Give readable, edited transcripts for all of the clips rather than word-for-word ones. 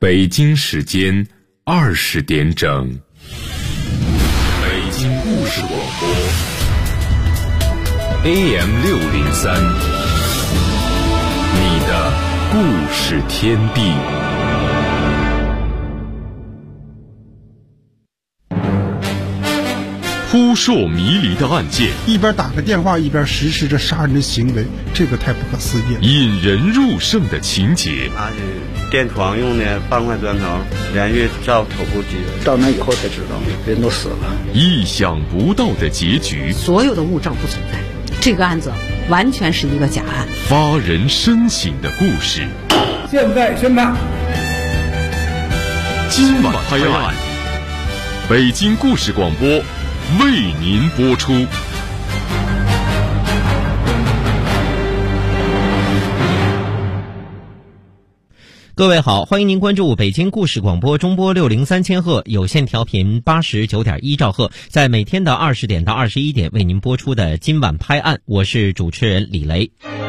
北京时间20点整，北京故事广播 AM603，你的故事天地。扑朔迷离的案件， 一边打个电话一边实施着杀人的行为，这个太不可思议了。 引人入胜的情节， 拿着电床用的半块砖头连续照头部击， 到那以后才知道人都死了。 意想不到的结局， 所有的物证不存在，这个案子完全是一个假案。 发人深省的故事， 现在宣判。 今晚拍案，北京故事广播为您播出。 各位好，欢迎您关注北京故事广播中波603千赫有线调频89.1兆赫，在每天的20点到21点为您播出的今晚拍案，我是主持人李雷。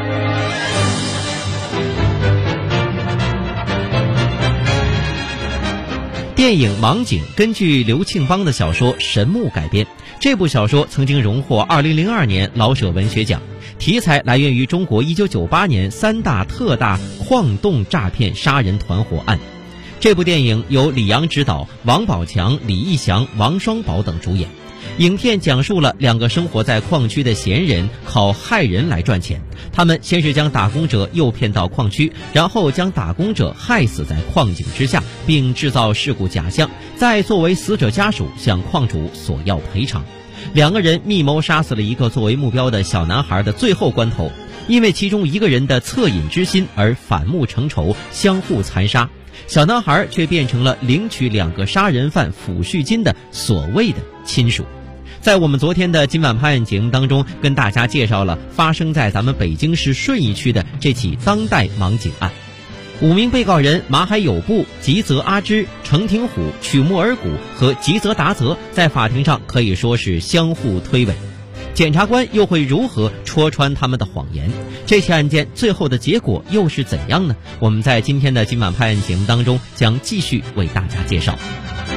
电影《盲井》根据刘庆邦的小说《神木》改编，这部小说曾经荣获2002年老舍文学奖，题材来源于中国1998年3大特大矿洞诈骗杀人团伙案。这部电影由李阳执导，王宝强、李义祥、王双宝等主演。影片讲述了两个生活在矿区的闲人靠害人来赚钱，他们先是将打工者诱骗到矿区，然后将打工者害死在矿井之下，并制造事故假象，再作为死者家属向矿主索要赔偿。两个人密谋杀死了一个作为目标的小男孩的最后关头，因为其中一个人的恻隐之心而反目成仇，相互残杀，小男孩却变成了领取2个杀人犯抚恤金的所谓的亲属。在我们昨天的今晚拍案节目当中，跟大家介绍了发生在咱们北京市顺义区的这起当代盲井案。5名被告人马海友部、吉泽阿之、程廷虎、曲木尔古和吉泽达泽在法庭上可以说是相互推诿，检察官又会如何戳穿他们的谎言？这起案件最后的结果又是怎样呢？我们在今天的今晚拍案节目当中将继续为大家介绍。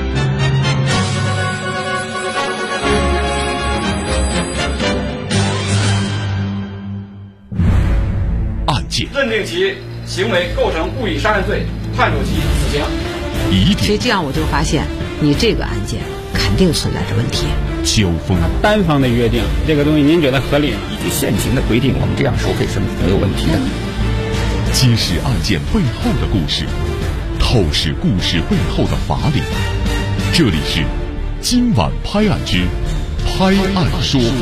认定其行为构成故意杀人罪，判处其死刑。 其实这样我就发现，你这个案件肯定存在着问题。 交锋， 单方的约定，这个东西您觉得合理吗？ 依据现行的规定，我们这样收费是没有问题的。 揭示案件背后的故事，透视故事背后的法理。这里是今晚拍案之拍案说法。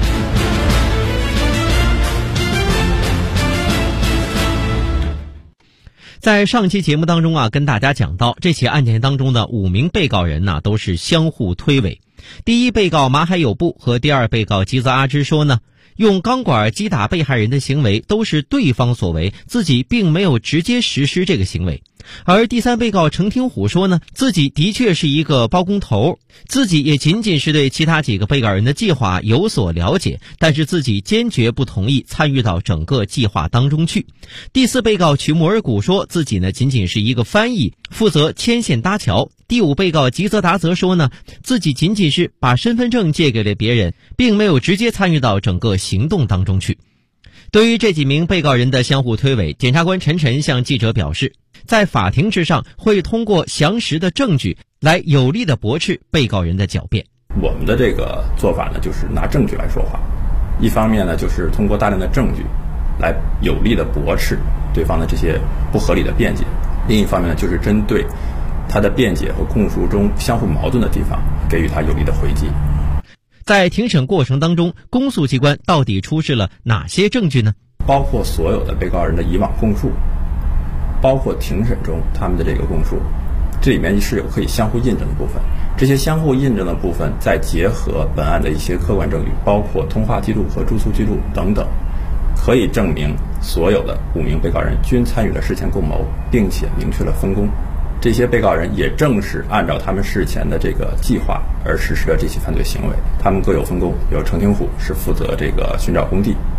在上期节目当中跟大家讲到这起案件当中的5名被告人都是相互推诿。第一被告马海友部和第二被告吉泽阿之说呢，用钢管击打被害人的行为都是对方所为，自己并没有直接实施这个行为。而第三被告程廷虎说呢，自己的确是一个包工头，自己也仅仅是对其他几个被告人的计划有所了解，但是自己坚决不同意参与到整个计划当中去。第四被告曲木尔古说，自己呢仅仅是一个翻译，负责牵线搭桥。第5被告吉泽达则说呢，自己仅仅是把身份证借给了别人，并没有直接参与到整个行动当中去。对于这几名被告人的相互推诿，检察官陈晨向记者表示，在法庭之上会通过详实的证据来有力的驳斥被告人的狡辩。 我们的这个做法呢，就是拿证据来说话。一方面呢，就是通过大量的证据来有力的驳斥对方的这些不合理的辩解；另一方面呢，就是针对他的辩解和供述中相互矛盾的地方，给予他有力的回击。 在庭审过程当中，公诉机关到底出示了哪些证据呢？ 包括所有的被告人的以往供述，包括庭审中他们的这个供述，这里面是有可以相互印证的部分。这些相互印证的部分，再结合本案的一些客观证据，包括通话记录和住宿记录等等，可以证明所有的5名被告人均参与了事前共谋，并且明确了分工。这些被告人也正是按照他们事前的这个计划而实施了这起犯罪行为。他们各有分工，比如程廷虎是负责这个寻找工地，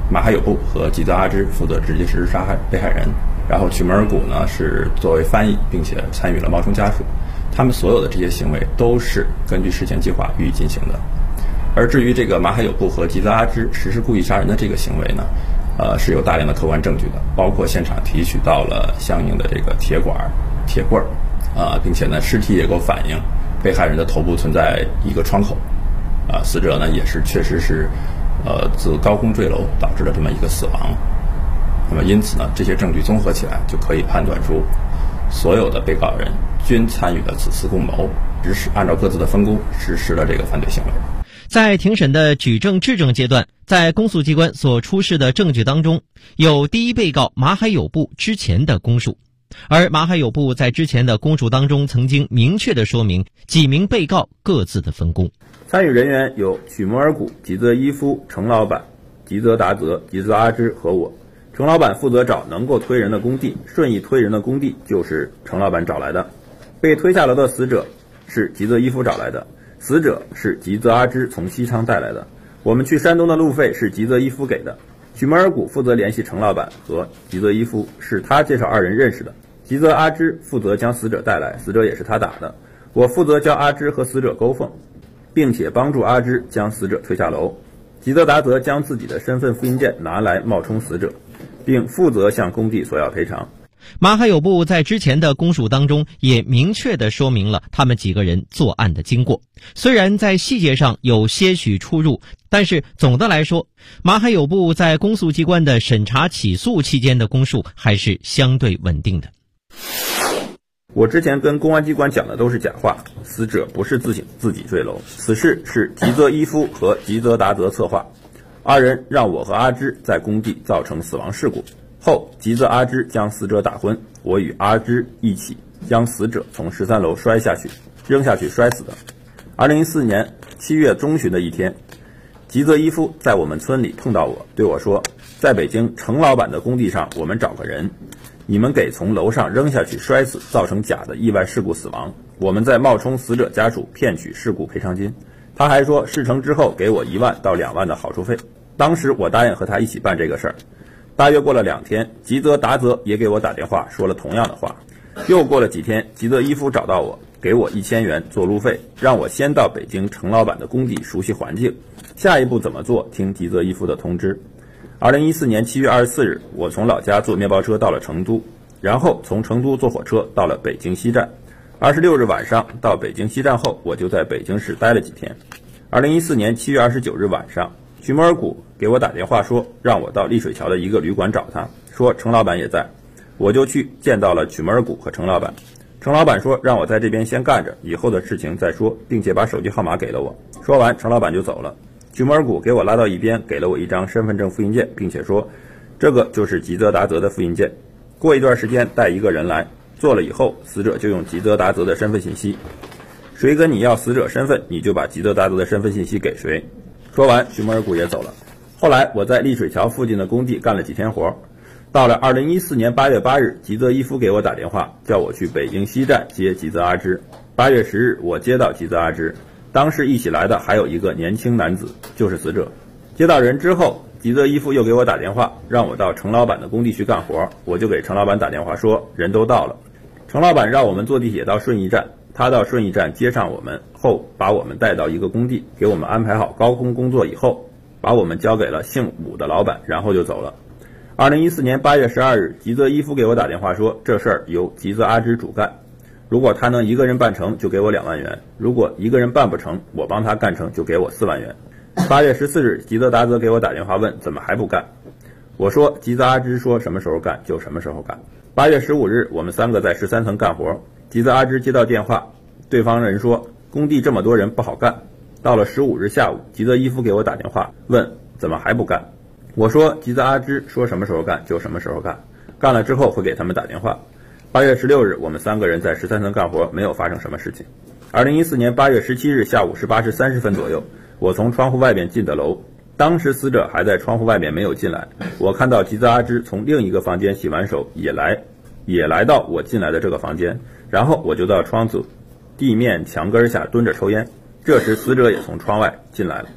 马海友部和吉泽阿之负责直接实施杀害被害人，然后曲门尔古呢是作为翻译，并且参与了冒充家属。他们所有的这些行为都是根据事前计划予以进行的。而至于这个马海友部和吉泽阿之实施故意杀人的这个行为呢，是有大量的客观证据的，包括现场提取到了相应的这个铁棍儿，并且呢尸体也给我反映被害人的头部存在一个创口，死者呢也是确实是自高空坠楼导致了这么一个死亡。那么因此呢，这些证据综合起来就可以判断出所有的被告人均参与了此次共谋，按照各自的分工实施了这个犯罪行为。 在庭审的举证质证阶段，在公诉机关所出示的证据当中，有第一被告马海友部之前的供述，而马海友部在之前的供述当中曾经明确地说明几名被告各自的分工。 参与人员有曲摩尔古、吉泽伊夫、程老板、吉泽达泽、吉泽阿之和我。程老板负责找能够推人的工地，顺义推人的工地就是程老板找来的。被推下楼的死者是吉泽伊夫找来的，死者是吉泽阿之从西昌带来的。我们去山东的路费是吉泽伊夫给的。曲摩尔古负责联系程老板和吉泽伊夫，是他介绍二人认识的。吉泽阿之负责将死者带来，死者也是他打的。我负责教阿之和死者勾缝，并且帮助阿之将死者推下楼。吉泽达则将自己的身份复印件拿来冒充死者，并负责向工地索要赔偿。 马海友部在之前的供述当中也明确地说明了他们几个人作案的经过，虽然在细节上有些许出入，但是总的来说，马海友部在公诉机关的审查起诉期间的供述还是相对稳定的。 我之前跟公安机关讲的都是假话，死者不是自己坠楼，此事是吉泽伊夫和吉泽达则策划，二人让我和阿之在工地造成死亡事故。后吉泽阿之将死者打昏，我与阿之一起将死者从13楼扔下去摔死的。2014年7月中旬的一天，吉泽伊夫在我们村里碰到我，对我说，在北京程老板的工地上我们找个人，你们给从楼上扔下去摔死造成假的意外事故死亡，我们在冒充死者家属骗取事故赔偿金。他还说事成之后给我1万到2万的好处费。当时我答应和他一起办这个事儿。大约过了2天，吉泽达则也给我打电话说了同样的话。又过了几天，吉泽伊夫找到我，给我1000元做路费，让我先到北京程老板的工地熟悉环境，下一步怎么做听吉泽伊夫的通知。2014年7月24日，我从老家坐面包车到了成都，然后从成都坐火车到了北京西站。26日晚上到北京西站后，我就在北京市待了几天。2014年7月29日晚上，曲摩尔古给我打电话说让我到丽水桥的一个旅馆找他，说程老板也在，我就去见到了曲摩尔古和程老板。程老板说让我在这边先干着，以后的事情再说，并且把手机号码给了我。说完，程老板就走了。曲摩尔古给我拉到一边，给了我一张身份证复印件，并且说这个就是吉泽达则的复印件，过一段时间带一个人来，做了以后死者就用吉泽达则的身份信息，谁跟你要死者身份，你就把吉泽达则的身份信息给谁。说完，曲摩尔古也走了。后来我在丽水桥附近的工地干了几天活，到了2014年8月8日，吉泽伊夫给我打电话，叫我去北京西站接吉泽阿之。8月10日，我接到吉泽阿之，当时一起来的还有一个年轻男子，就是死者。接到人之后，吉泽伊夫又给我打电话，让我到程老板的工地去干活，我就给程老板打电话说人都到了。程老板让我们坐地铁到顺义站，他到顺义站接上我们后，把我们带到一个工地，给我们安排好高空工作以后，把我们交给了姓武的老板，然后就走了。2014年8月12日，吉泽伊夫给我打电话说这事儿由吉泽阿之主干，如果他能一个人办成就给我2万元，如果一个人办不成，我帮他干成就给我4万元。8月14日，吉泽达则给我打电话问怎么还不干，我说吉泽阿之说什么时候干就什么时候干。8月15日，我们3个在13层干活，吉泽阿之接到电话，对方人说工地这么多人不好干。到了15日下午，吉泽伊夫给我打电话问怎么还不干，我说吉泽阿之说什么时候干就什么时候干，干了之后会给他们打电话。8月16日，我们3个人在13层干活，没有发生什么事情。2014年8月17日下午18时30分左右，我从窗户外面进的楼，当时死者还在窗户外面没有进来，我看到吉泽阿之从另一个房间洗完手也来到我进来的这个房间，然后我就到窗子地面墙根下蹲着抽烟，这时死者也从窗外进来了。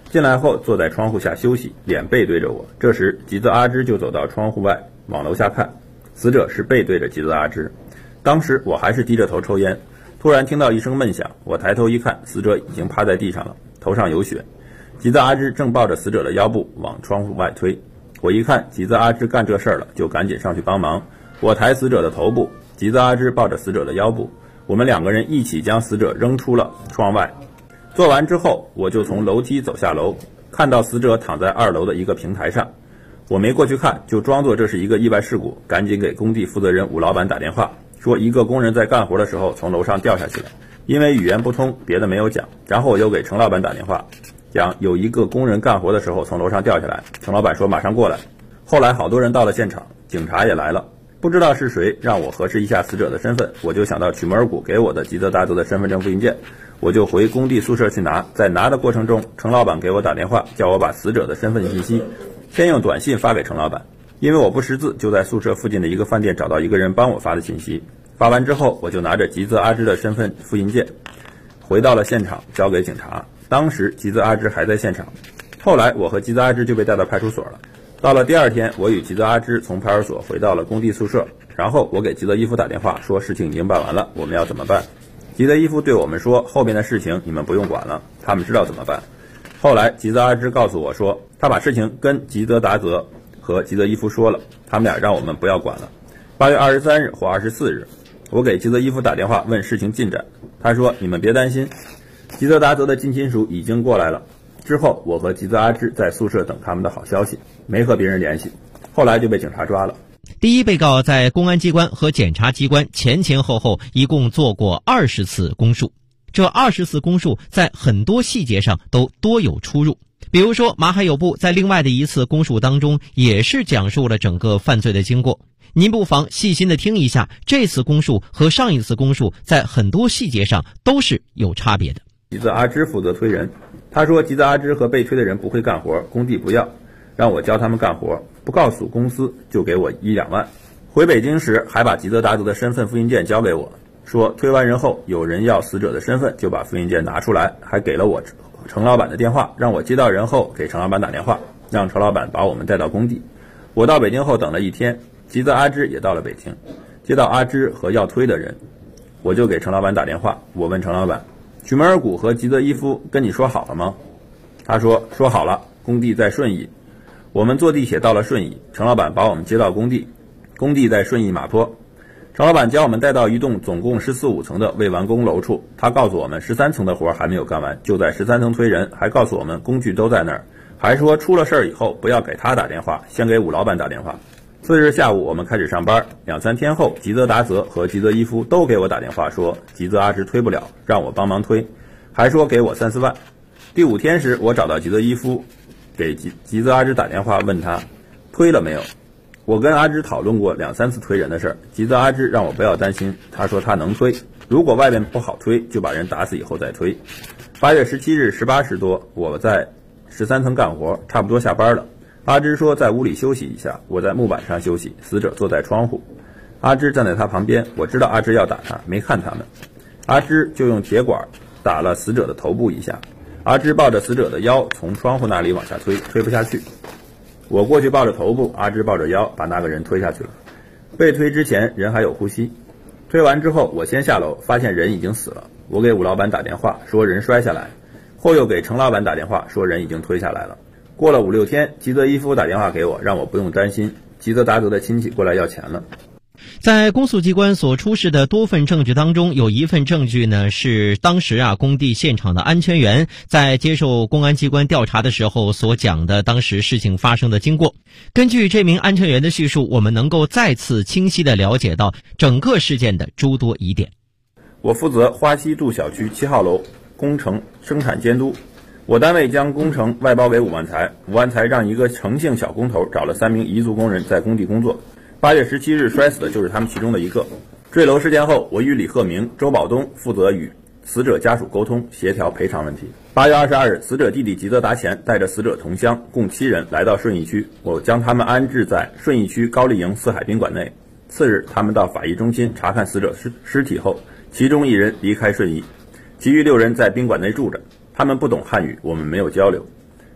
进来后坐在窗户下休息，脸背对着我。这时吉泽阿之就走到窗户外往楼下看，死者是背对着吉泽阿之。当时我还是低着头抽烟，突然听到一声闷响，我抬头一看，死者已经趴在地上了，头上有血。吉泽阿之正抱着死者的腰部往窗户外推。我一看吉泽阿之干这事儿了，就赶紧上去帮忙。我抬死者的头部，吉泽阿之抱着死者的腰部，我们2个人一起将死者扔出了窗外。做完之后，我就从楼梯走下楼，看到死者躺在2楼的一个平台上。我没过去看，就装作这是一个意外事故，赶紧给工地负责人武老板打电话，说一个工人在干活的时候从楼上掉下去了。因为语言不通，别的没有讲。然后我又给程老板打电话，讲有一个工人干活的时候从楼上掉下来。程老板说马上过来。后来好多人到了现场，警察也来了，不知道是谁让我核实一下死者的身份，我就想到曲摩尔谷给我的吉泽达泽的身份证复印件，我就回工地宿舍去拿。在拿的过程中，程老板给我打电话，叫我把死者的身份信息先用短信发给程老板，因为我不识字，就在宿舍附近的一个饭店找到一个人帮我发的信息。发完之后，我就拿着吉泽阿之的身份复印件回到了现场，交给警察。当时吉泽阿之还在现场，后来我和吉泽阿之就被带到派出所了。到了第2天，我与吉泽阿之从派出所回到了工地宿舍，然后我给吉泽伊夫打电话说事情已经办完了，我们要怎么办。吉泽伊夫对我们说，后面的事情你们不用管了，他们知道怎么办。后来吉泽阿之告诉我说，他把事情跟吉泽达泽和吉泽伊夫说了，他们俩让我们不要管了。8月23日或24日，我给吉泽伊夫打电话问事情进展，他说你们别担心，吉泽达泽的近亲属已经过来了。之后我和吉泽阿之在宿舍等他们的好消息，没和别人联系，后来就被警察抓了。 第一被告在公安机关和检察机关前前后后一共做过20次供述，这20次供述在很多细节上都多有出入。比如说马海友部在另外的一次供述当中也是讲述了整个犯罪的经过，您不妨细心的听一下，这次供述和上一次供述在很多细节上都是有差别的。 吉泽阿之负责推人，他说吉泽阿之和被推的人不会干活，工地不要，让我教他们干活，不告诉公司就给我1-2万。回北京时还把吉泽达泽的身份复印件交给我，说推完人后有人要死者的身份，就把复印件拿出来，还给了我程老板的电话，让我接到人后给程老板打电话，让程老板把我们带到工地。我到北京后等了1天，吉泽阿之也到了北京，接到阿之和要推的人，我就给程老板打电话，我问程老板，曲摩尔谷和吉泽伊夫跟你说好了吗？他说好了，工地在顺义。我们坐地铁到了顺义，程老板把我们接到工地，工地在顺义马坡。程老板将我们带到一栋总共14、15层的未完工楼处，他告诉我们13层的活还没有干完，就在13层推人，还告诉我们工具都在那儿，还说出了事儿以后不要给他打电话，先给武老板打电话。4日下午我们开始上班，2、3天后吉泽达泽和吉泽伊夫都给我打电话说吉泽阿之推不了，让我帮忙推，还说给我3、4万。第5天时我找到吉泽伊夫，给吉泽阿之打电话问他推了没有。我跟阿之讨论过2、3次推人的事儿，吉泽阿之让我不要担心，他说他能推，如果外面不好推就把人打死以后再推。8月17日18时多，我在13层干活，差不多下班了。阿之说在屋里休息一下，我在木板上休息，死者坐在窗户，阿之站在他旁边，我知道阿之要打他，没看他们，阿之就用铁管打了死者的头部一下，阿之抱着死者的腰从窗户那里往下推，推不下去，我过去抱着头部，阿之抱着腰把那个人推下去了。被推之前人还有呼吸，推完之后我先下楼，发现人已经死了，我给武老板打电话说人摔下来，后又给程老板打电话说人已经推下来了。过了5、6天，吉泽伊夫打电话给我，让我不用担心，吉泽达泽的亲戚过来要钱了。 在公诉机关所出示的多份证据当中，有一份证据呢是当时工地现场的安全员在接受公安机关调查的时候所讲的当时事情发生的经过。根据这名安全员的叙述，我们能够再次清晰地了解到整个事件的诸多疑点。 我负责花溪渡小区7号楼工程生产监督，我单位将工程外包给武万才，武万才让一个诚信小工头找了3名彝族工人在工地工作。8月17日摔死的就是他们其中的一个。坠楼事件后，我与李鹤鸣、周保东负责与死者家属沟通协调赔偿问题。8月22日，死者弟弟吉泽达前带着死者同乡共7人来到顺义区，我将他们安置在顺义区高丽营四海宾馆内。次日，他们到法医中心查看死者尸体后，其中1人离开顺义，其余6人在宾馆内住着。他们不懂汉语，我们没有交流。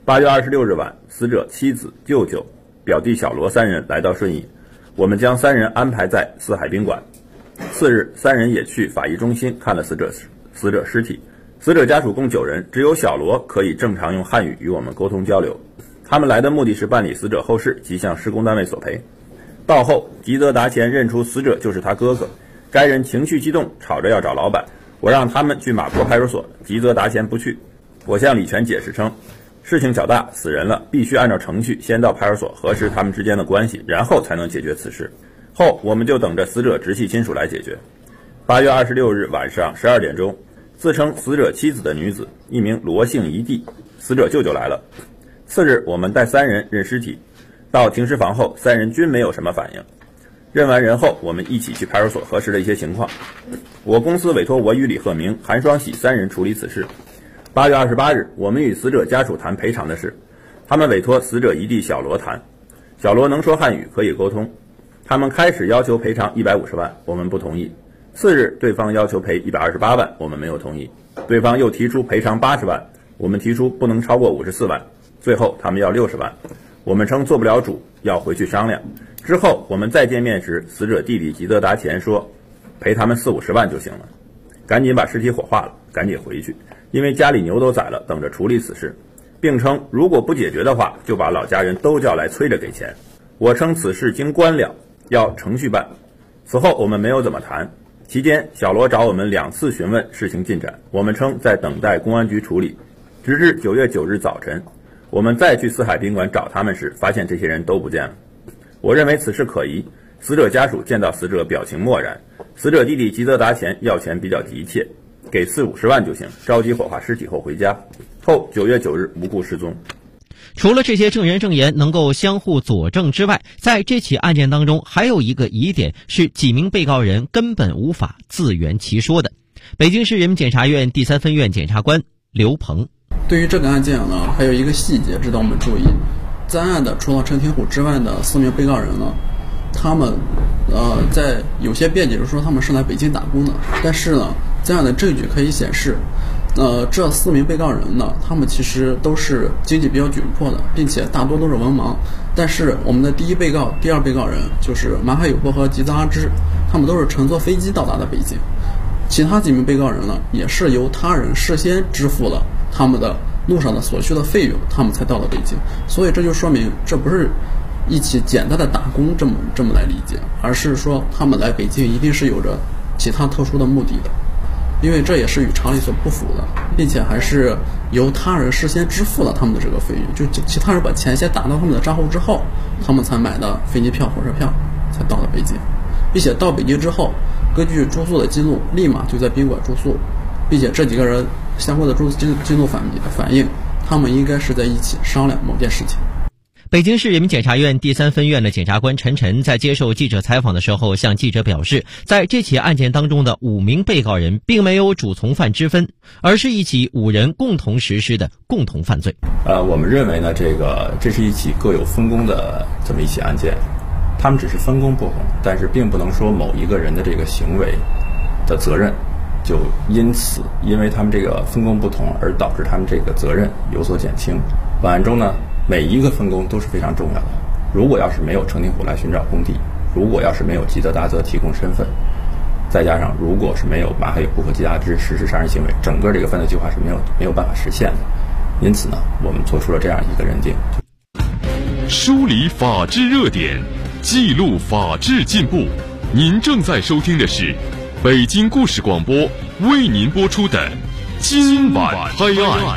8月26日晚，死者妻子、舅舅、表弟小罗3人来到顺义，我们将3人安排在四海宾馆。次日，3人也去法医中心看了死者尸体。死者家属共9人，只有小罗可以正常用汉语与我们沟通交流。他们来的目的是办理死者后事及向施工单位索赔。到后，吉泽达前认出死者就是他哥哥，该人情绪激动，吵着要找老板。我让他们去马坡派出所，吉泽达前不去。我向李全解释称，事情较大，死人了，必须按照程序先到派出所核实他们之间的关系，然后才能解决此事。后我们就等着死者直系亲属来解决。8月26日晚上12点钟，自称死者妻子的女子，一名罗姓姨弟，死者舅舅来了。次日，我们带3人认尸体，到停尸房后，3人均没有什么反应。认完人后，我们一起去派出所核实了一些情况。我公司委托我与李鹤明、韩双喜3人处理此事。8月28日，我们与死者家属谈赔偿的事，他们委托死者姨弟小罗谈。小罗能说汉语，可以沟通。他们开始要求赔偿150万，我们不同意。次日，对方要求赔128万，我们没有同意。对方又提出赔偿80万，我们提出不能超过54万。最后他们要60万，我们称做不了主，要回去商量。之后我们再见面时，死者弟弟吉泽达前说赔他们40-50万就行了，赶紧把尸体火化了，赶紧回去，因为家里牛都宰了，等着处理此事，并称如果不解决的话，就把老家人都叫来催着给钱。我称此事经官了，要程序办。此后我们没有怎么谈。期间小罗找我们2次询问事情进展，我们称在等待公安局处理。直至9月9日早晨，我们再去四海宾馆找他们时，发现这些人都不见了。我认为此事可疑，死者家属见到死者表情漠然，死者弟弟吉泽达前要钱比较急切，给40-50万就行，着急火化尸体后回家。后9月9日无故失踪。 除了这些证人证言能够相互佐证之外，在这起案件当中还有一个疑点是几名被告人根本无法自圆其说的。北京市人民检察院第3分院检察官刘鹏， 对于这个案件呢，还有一个细节值得我们注意，在案的除了陈廷虎之外的4名被告人呢，他们在有些辩解就说他们是来北京打工的，但是呢，在案的证据可以显示这4名被告人呢，他们其实都是经济比较窘迫的，并且大多都是文盲。但是我们的第1被告、第2被告人就是马海友波和吉泽阿芝，他们都是乘坐飞机到达的北京。其他几名被告人呢，也是由他人事先支付了他们的路上的所需的费用，他们才到了北京。所以这就说明，这不是一起简单的打工这么来理解，而是说他们来北京一定是有着其他特殊的目的的。因为这也是与常理所不符的，并且还是由他人事先支付了他们的这个费用，就其他人把钱先打到他们的账户之后，他们才买的飞机票、火车票，才到了北京，并且到北京之后，根据住宿的记录，立马就在宾馆住宿，并且这几个人相关的住宿记录反映，他们应该是在一起商量某件事情。 北京市人民检察院第3分院的检察官陈晨在接受记者采访的时候向记者表示，在这起案件当中的5名被告人并没有主从犯之分，而是一起5人共同实施的共同犯罪。 我们认为呢，这是一起各有分工的这么一起案件，他们只是分工不同，但是并不能说某一个人的这个行为的责任就因为他们这个分工不同而导致他们这个责任有所减轻。本案中呢，每一个分工都是非常重要的。如果要是没有陈廷虎来寻找工地，如果要是没有吉泽达泽提供身份，再加上如果是没有马海友波和吉泽阿芝实施杀人行为，整个这个犯罪计划是没有办法实现的。因此呢，我们做出了这样一个认定。 梳理法治热点，记录法治进步。您正在收听的是北京故事广播为您播出的今晚拍案。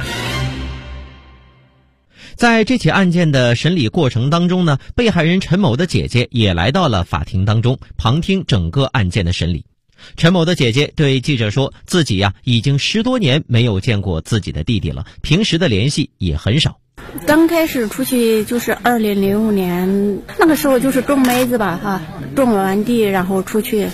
在这起案件的审理过程当中呢，被害人陈某的姐姐也来到了法庭当中，旁听整个案件的审理。陈某的姐姐对记者说，自己已经10多年没有见过自己的弟弟了，平时的联系也很少。 刚开始出去就是2005年，那个时候就是种梅子吧，种完地然后出去，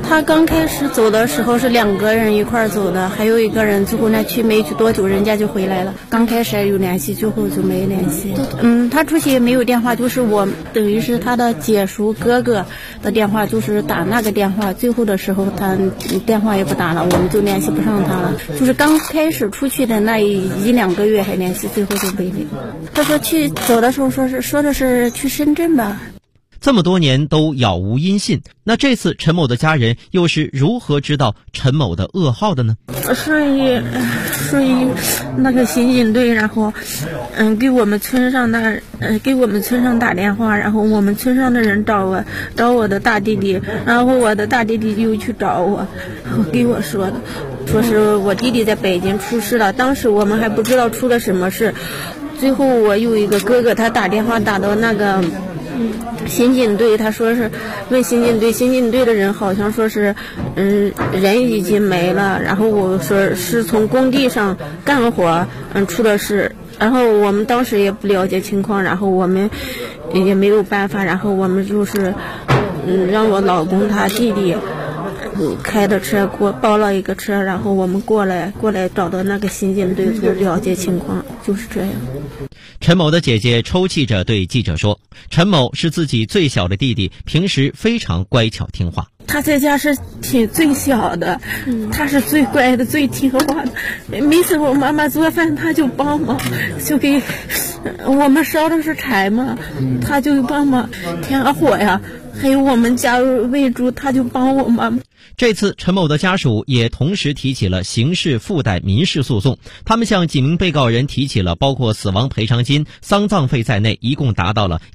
他刚开始走的时候是2个人一块儿走的，还有1个人最后没去多久，人家就回来了。刚开始有联系，最后就没联系。他出去没有电话，就是我等于是他的姐叔哥哥的电话，就是打那个电话。最后的时候他电话也不打了，我们就联系不上他了。就是刚开始出去的那1-2个月还联系，最后就没联系。他说走的时候说的是去深圳吧。 这么多年都杳无音信，那这次陈某的家人又是如何知道陈某的噩耗的呢？ 顺义那个刑警队，然后给我们村上打电话，然后我们村上的人找我的大弟弟，然后我的大弟弟又去找我，给我说的，说是我弟弟在北京出事了，当时我们还不知道出了什么事。最后我有一个哥哥，他打电话打到那个刑警队，他说是问刑警队的人好像说是人已经没了，然后我说是从工地上干活出的事，然后我们当时也不了解情况，然后我们也没有办法，然后我们就是让我老公他弟弟开的车给我包了一个车，然后我们过来找到那个刑警队就了解情况，就是这样。 陈某的姐姐抽泣着对记者说，陈某是自己最小的弟弟，平时非常乖巧听话。 他在家是最小的，他是最乖的最听话的，每次我妈妈做饭他就帮忙，就给我们烧的是柴嘛，他就帮忙添火呀，还有我们家喂猪他就帮我们。 这次陈某的家属也同时提起了刑事附带民事诉讼，他们向几名被告人提起了包括死亡赔偿金、丧葬费在内，一共达到了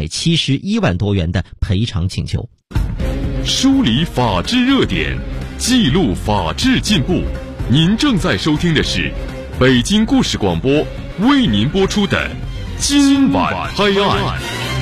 171万多元的赔偿请求。 梳理法治热点，记录法治进步。您正在收听的是北京故事广播为您播出的今晚拍案。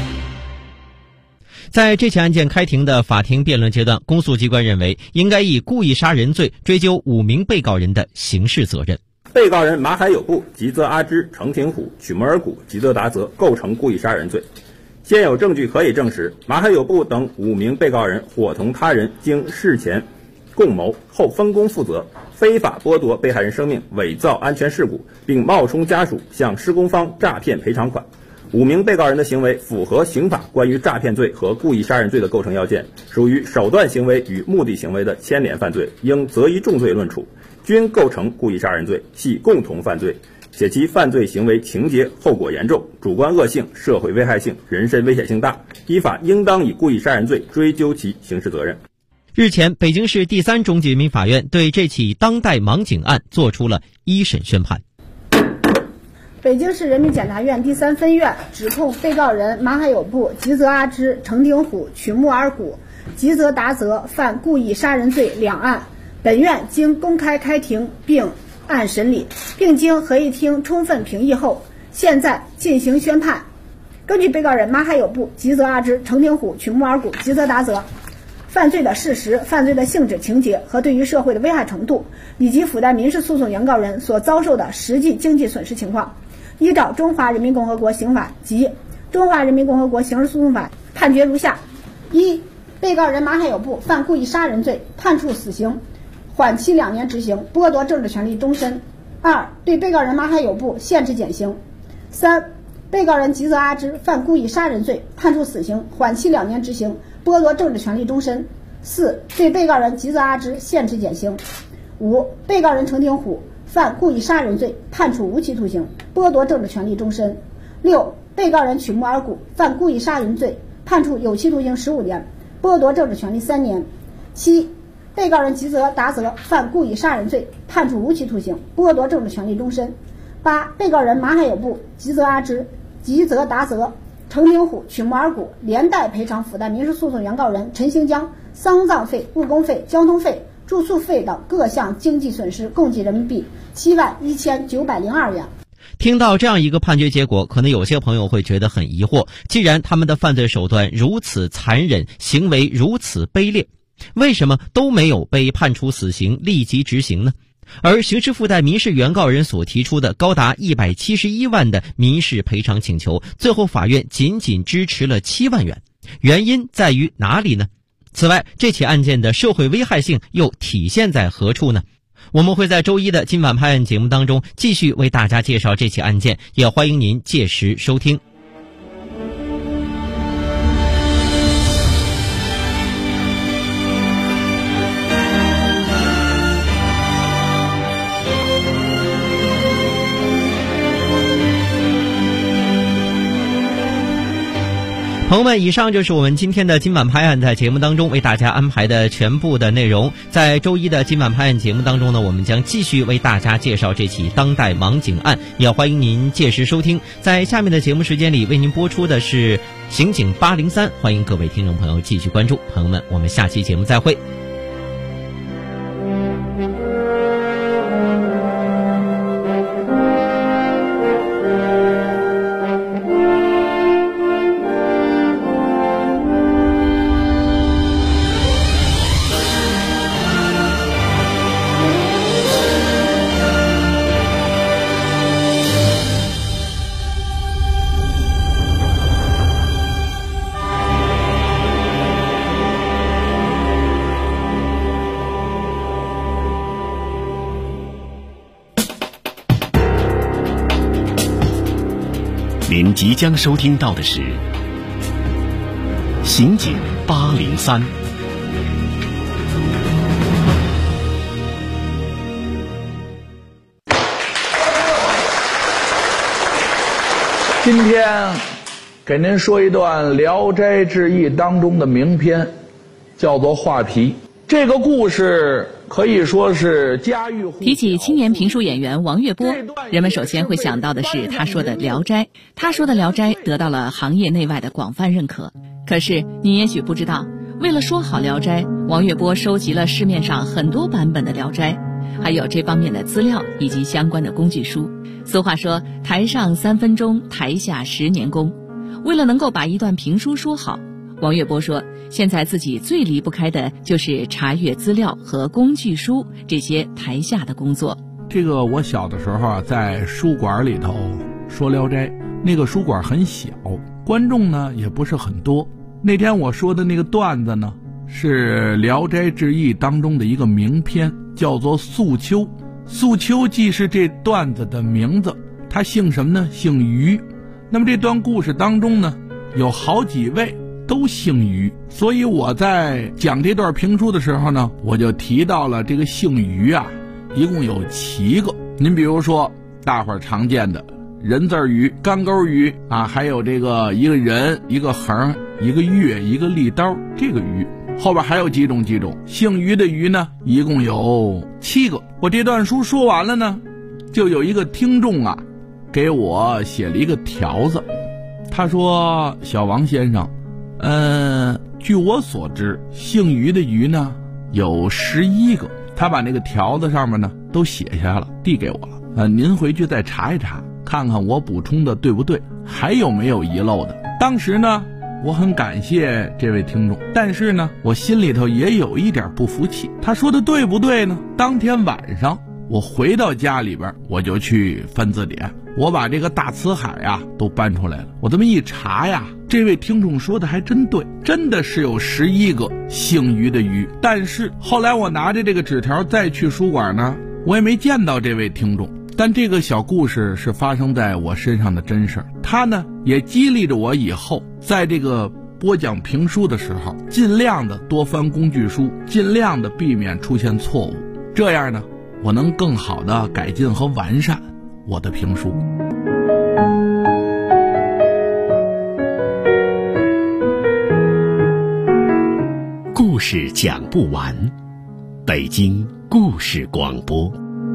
在这起案件开庭的法庭辩论阶段，公诉机关认为应该以故意杀人罪追究5名被告人的刑事责任。 被告人马海友部、吉泽阿芝、程廷虎、曲木尔古、吉泽达泽构成故意杀人罪。现有证据可以证实，马海友部等5名被告人伙同他人经事前共谋后分工负责，非法剥夺被害人生命，伪造安全事故，并冒充家属向施工方诈骗赔偿款。5名被告人的行为符合刑法关于诈骗罪和故意杀人罪的构成要件，属于手段行为与目的行为的牵连犯罪，应择一重罪论处，均构成故意杀人罪，系共同犯罪，且其犯罪行为情节后果严重，主观恶性，社会危害性，人身危险性大，依法应当以故意杀人罪追究其刑事责任。 日前，北京市第3中级人民法院对这起当代盲井案作出了1审宣判。 北京市人民检察院第3分院指控被告人马海友部、吉泽阿芝、程廷虎、曲木尔古、吉泽达泽犯故意杀人罪2案。本院经公开开庭并案审理，并经合议庭充分评议后，现在进行宣判。根据被告人马海友部、吉泽阿芝、程廷虎、曲木尔古、吉泽达泽犯罪的事实、犯罪的性质、情节和对于社会的危害程度，以及附带民事诉讼原告人所遭受的实际经济损失情况，依照《中华人民共和国刑法》及《中华人民共和国刑事诉讼法》判决如下：一、被告人马海友部犯故意杀人罪，判处死刑，缓期2年执行，剥夺政治权利终身；二、对被告人马海友部限制减刑；三、被告人吉泽阿芝犯故意杀人罪，判处死刑，缓期2年执行，剥夺政治权利终身；四、对被告人吉泽阿芝限制减刑；五、被告人程廷虎犯故意杀人罪，判处无期徒刑，剥夺政治权利终身；六、被告人曲木尔古犯故意杀人罪，判处有期徒刑15年，剥夺政治权利3年；七、被告人吉泽达泽犯故意杀人罪，判处无期徒刑，剥夺政治权利终身；八、被告人马海友部、吉泽阿芝、吉泽达泽、程廷虎、曲木尔古连带赔偿附带民事诉讼原告人陈兴江丧葬费、误工费、交通费、住宿费等各项经济损失共计人民币71902元。 听到这样一个判决结果，可能有些朋友会觉得很疑惑，既然他们的犯罪手段如此残忍，行为如此卑劣，为什么都没有被判处死刑立即执行呢？而刑事附带民事原告人所提出的高达171万的民事赔偿请求，最后法院仅仅支持了7万元，原因在于哪里呢？ 此外，这起案件的社会危害性又体现在何处呢？我们会在周一的今晚拍案节目当中继续为大家介绍这起案件，也欢迎您届时收听。朋友们，以上就是我们今天的今晚拍案在节目当中为大家安排的全部的内容。在周一的今晚拍案节目当中呢，我们将继续为大家介绍这起当代盲警案，也欢迎您届时收听。在下面的节目时间里为您播出的是刑警803，欢迎各位听众朋友继续关注。朋友们，我们下期节目再会。 您即将收听到的是《刑警803》。 今天给您说一段《聊斋志异》当中的名篇，叫做《画皮》。这个故事可以说是家喻户晓。 提起青年评书演员王月波，人们首先会想到的是他说的《聊斋》。他说的《聊斋》得到了行业内外的广泛认可。可是你也许不知道，为了说好《聊斋》，王月波收集了市面上很多版本的《聊斋》，还有这方面的资料以及相关的工具书。俗话说，台上3分钟，台下10年功。为了能够把一段评书说好，王月波说，现在自己最离不开的就是查阅资料和工具书这些台下的工作。 这个我小的时候啊，在书馆里头说《聊斋》，那个书馆很小，观众呢也不是很多。那天我说的那个段子呢，是《聊斋志异》当中的一个名篇，叫做《宿秋》。宿秋既是这段子的名字，他姓什么呢？姓于。那么这段故事当中呢，有好几位都姓于，所以我在讲这段评书的时候呢，我就提到了这个姓于啊，一共有7个。您比如说大伙儿常见的人字鱼、干钩鱼啊，还有这个一个人、一个横、一个月、一个利刀，这个鱼后边还有几种姓于的于呢，一共有7个。我这段书说完了呢，就有一个听众啊给我写了一个条子，他说：小王先生，据我所知，姓于的于呢有11个。他把那个条子上面呢都写下了，递给我了。您回去再查一查，看看我补充的对不对，还有没有遗漏的。当时呢，我很感谢这位听众，但是呢，我心里头也有一点不服气。他说的对不对呢？当天晚上我回到家里边，我就去翻字典，我把这个大辞海呀都搬出来了。我这么一查呀，这位听众说的还真对，真的是有11个姓于的于。但是后来我拿着这个纸条再去书馆呢，我也没见到这位听众。但这个小故事是发生在我身上的真事儿，它呢也激励着我以后在这个播讲评书的时候，尽量的多翻工具书，尽量的避免出现错误，这样呢我能更好的改进和完善我的评书。 故事讲不完，北京故事广播。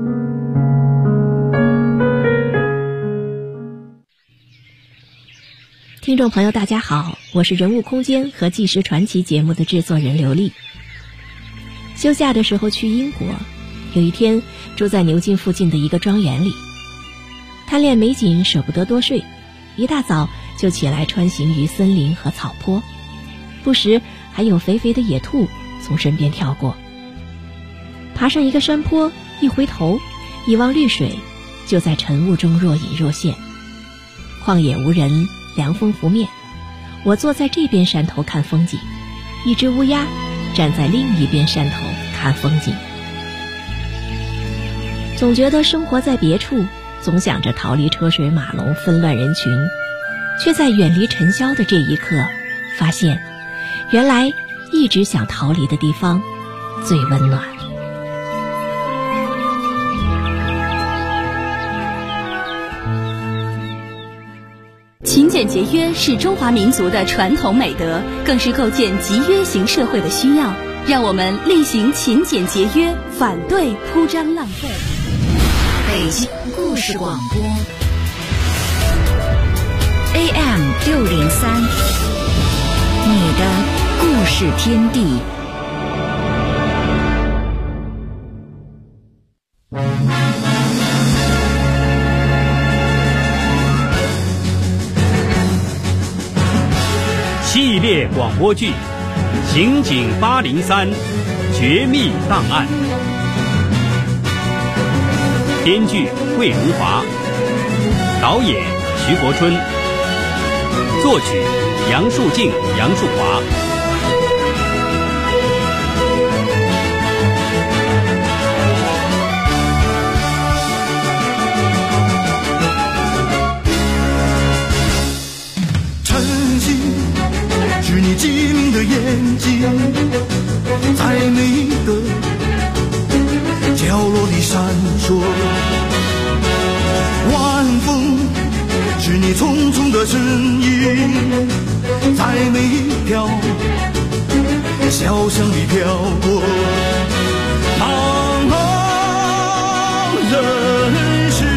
听众朋友大家好，我是人物空间和纪实传奇节目的制作人刘丽。休假的时候去英国，有一天住在牛津附近的一个庄园里，贪恋美景舍不得多睡，一大早就起来穿行于森林和草坡，不时还有肥肥的野兔从身边跳过。爬上一个山坡，一回头一望绿水，就在晨雾中若隐若现。旷野无人，凉风拂面，我坐在这边山头看风景，一只乌鸦站在另一边山头看风景。总觉得生活在别处，总想着逃离车水马龙纷乱人群，却在远离尘嚣的这一刻发现，原来一直想逃离的地方最温暖。 勤俭节约是中华民族的传统美德，更是构建集约型社会的需要。让我们厉行勤俭节约，反对铺张浪费。 北京故事广播 AM 603，你的故事天地。 系列广播剧《刑警803绝密档案》，编剧魏荣华，导演徐国春，作曲杨树静、杨树华。 是你机灵的眼睛，在每个角落里闪烁。晚风是你匆匆的身影，在每条小巷里飘过。茫茫人世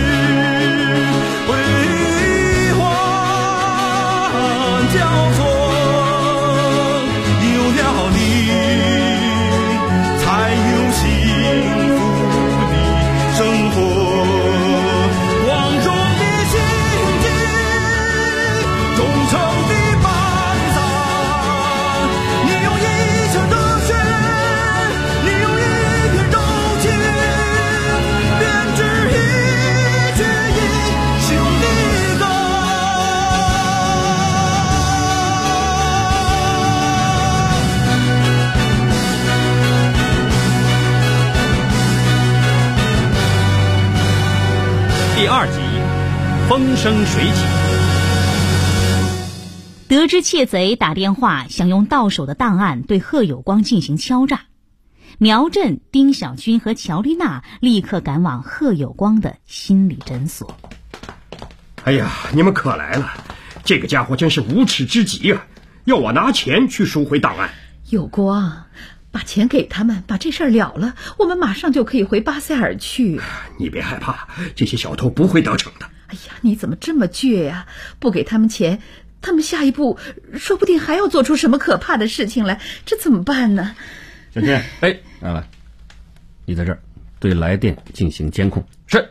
辉煌交错， 第2集，风生水起。 得知窃贼打电话想用到手的档案对贺有光进行敲诈，苗震、丁小军和乔丽娜立刻赶往贺有光的心理诊所。 哎呀，你们可来了！这个家伙真是无耻之极啊！要我拿钱去赎回档案。 有光，把钱给他们，把这事儿了了，我们马上就可以回巴塞尔去。 你别害怕，这些小偷不会得逞的。 哎呀，你怎么这么倔呀？不给他们钱，他们下一步说不定还要做出什么可怕的事情来，这怎么办呢？ 小军，哎，来，你在这儿对来电进行监控。 是。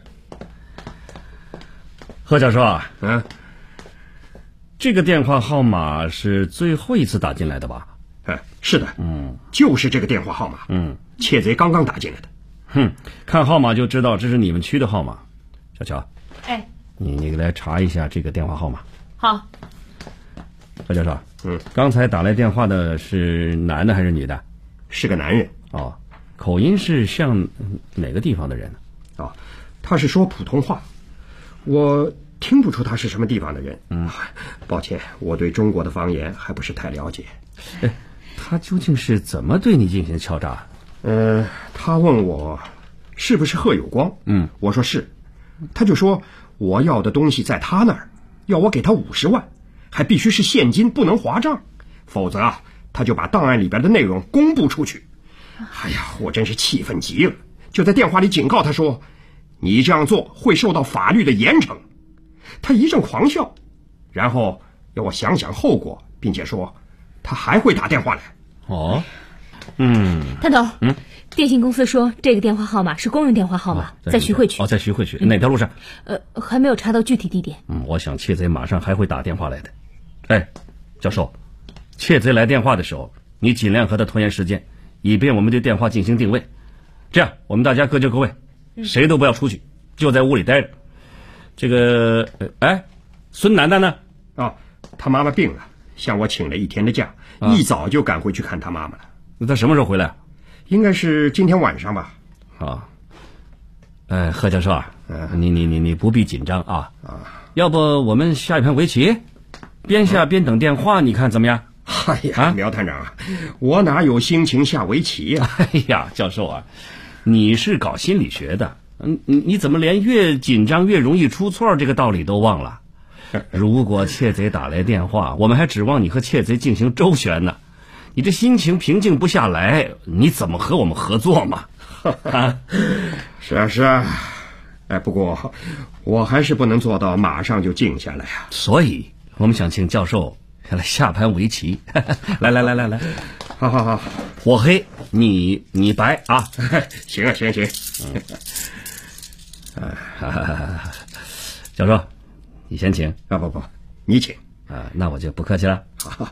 贺教授啊，这个电话号码是最后一次打进来的吧？ 是的，就是这个电话号码。窃贼刚刚打进来的。 看号码就知道这是你们区的号码。小乔， 哎， 你来查一下这个电话号码。 好。 贺教授，刚才打来电话的是男的还是女的？ 是个男人。 哦，口音是像哪个地方的人呢？ 他是说普通话，我听不出他是什么地方的人。抱歉，我对中国的方言还不是太了解。 他究竟是怎么对你进行敲诈？ 他问我是不是贺有光，我说是，他就说我要的东西在他那儿，要我给他50万，还必须是现金，不能划账，否则他就把档案里边的内容公布出去。哎呀，我真是气愤极了，就在电话里警告他说，你这样做会受到法律的严惩。他一阵狂笑，然后要我想想后果，并且说他还会打电话来。 探头，电信公司说这个电话号码是公用电话号码，在徐汇区。 在徐汇区，哪条路上？ 还没有查到具体地点。 我想窃贼马上还会打电话来的。哎，教授，窃贼来电话的时候，你尽量和他拖延时间，以便我们对电话进行定位。这样，我们大家各就各位，谁都不要出去，就在屋里待着。这个，孙楠楠呢？ 他妈妈病了，向我请了1天的假，一早就赶回去看他妈妈了。 那他什么时候回来？ 应该是今天晚上吧。 啊，贺教授啊，你不必紧张啊。要不我们下一盘围棋，边下边等电话，你看怎么样？ 哎呀，苗探长，我哪有心情下围棋呀？ 哎呀，教授啊，你是搞心理学的，你怎么连越紧张越容易出错这个道理都忘了？如果窃贼打来电话，我们还指望你和窃贼进行周旋呢，你这心情平静不下来，你怎么和我们合作嘛？啊， 是啊是啊，不过我还是不能做到马上就静下来啊。 所以我们想请教授来下盘围棋。来，好，我黑你白啊。 行啊，行。 教授，你先请啊，不，你请啊，那我就不客气了。 好。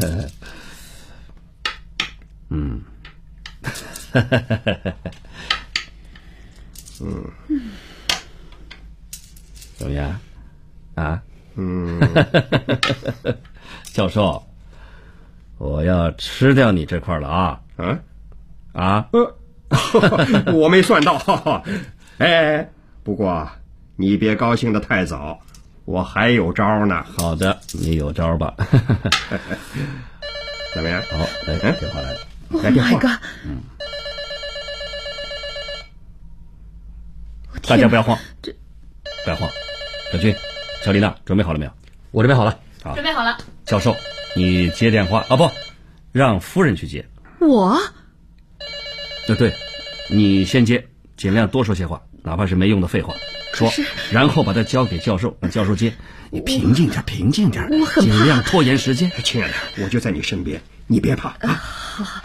怎么样？啊？教授，我要吃掉你这块了啊！ 我没算到。不过你别高兴得太早，我还有招呢。 好的，你有招吧。 怎么样？ 好，来，电话来了。 Oh my god！ 大家不要慌，不要慌。小军、小丽娜，准备好了没有？ 我准备好了。 好， 准备好了。 教授，你接电话啊？不，让夫人去接。 我？ 对，你先接，尽量多说些话，哪怕是没用的废话，说，然后把它交给教授，让教授接。你平静点， 我很怕， 尽量拖延时间。 亲爱的，我就在你身边，你别怕啊。 好。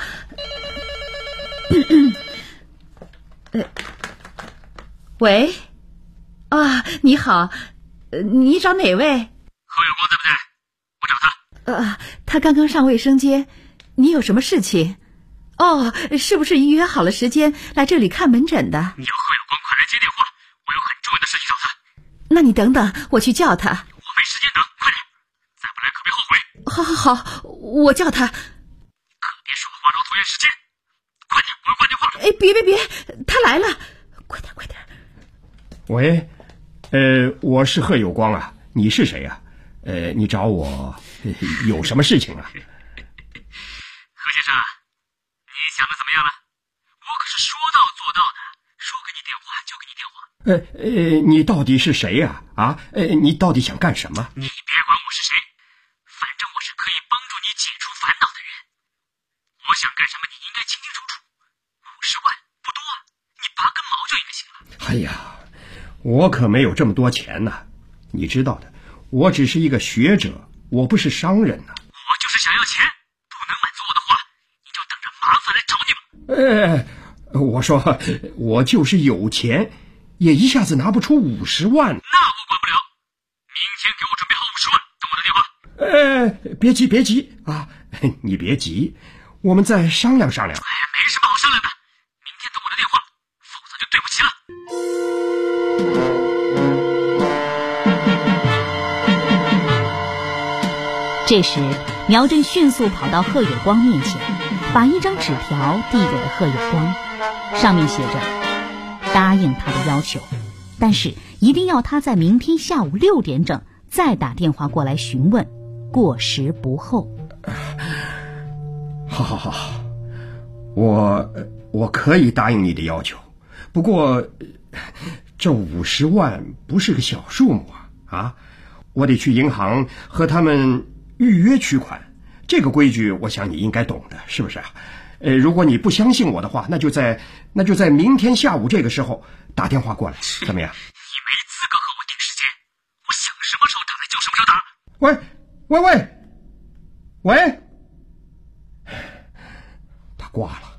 喂，啊，你好，你找哪位？ 贺有光对不对？我找他。 他刚刚上卫生间，你有什么事情？哦，是不是预约好了时间来这里看门诊的？ 你要贺有光，快来接电话，我有很重要的事情找他。 那你等等，我去叫他。 我没时间等，快点，再不来可别后悔。 好，我叫他。 可别耍花招拖延时间，快点，我要挂电话。 别，他来了，快点。 喂，我是贺有光啊，你是谁啊？你找我有什么事情啊？ 贺先生，你想的怎么样了？我可是说到做到的，说给你电话就给你电话。你到底是谁呀？你到底想干什么？ 你别管我是谁，反正我是可以帮助你解除烦恼的人。我想干什么，你应该清清楚楚。50万不多啊，你拔根毛就应该行了。 哎呀，我可没有这么多钱呢，你知道的，我只是一个学者，我不是商人呢。 我就是想要钱，不能满足我的话，你就等着麻烦来找你吧。 我说我就是有钱，也一下子拿不出50万。 那我管不了，明天给我准备好50万，等我的电话。 别急啊，你别急，我们再商量商量。 没什么好商量的，明天等我的电话，否则就对不起了。 这时，苗振迅速跑到贺有光面前，把一张纸条递给了贺有光，上面写着：答应他的要求，但是一定要他在明天下午6点整再打电话过来询问，过时不候。 好，我可以答应你的要求，不过这50万不是个小数目啊！我得去银行和他们预约取款，这个规矩我想你应该懂的，是不是啊？如果你不相信我的话，那就在明天下午这个时候打电话过来，怎么样？ 你没资格和我定时间，我想什么时候打来就什么时候打。 喂，他挂了。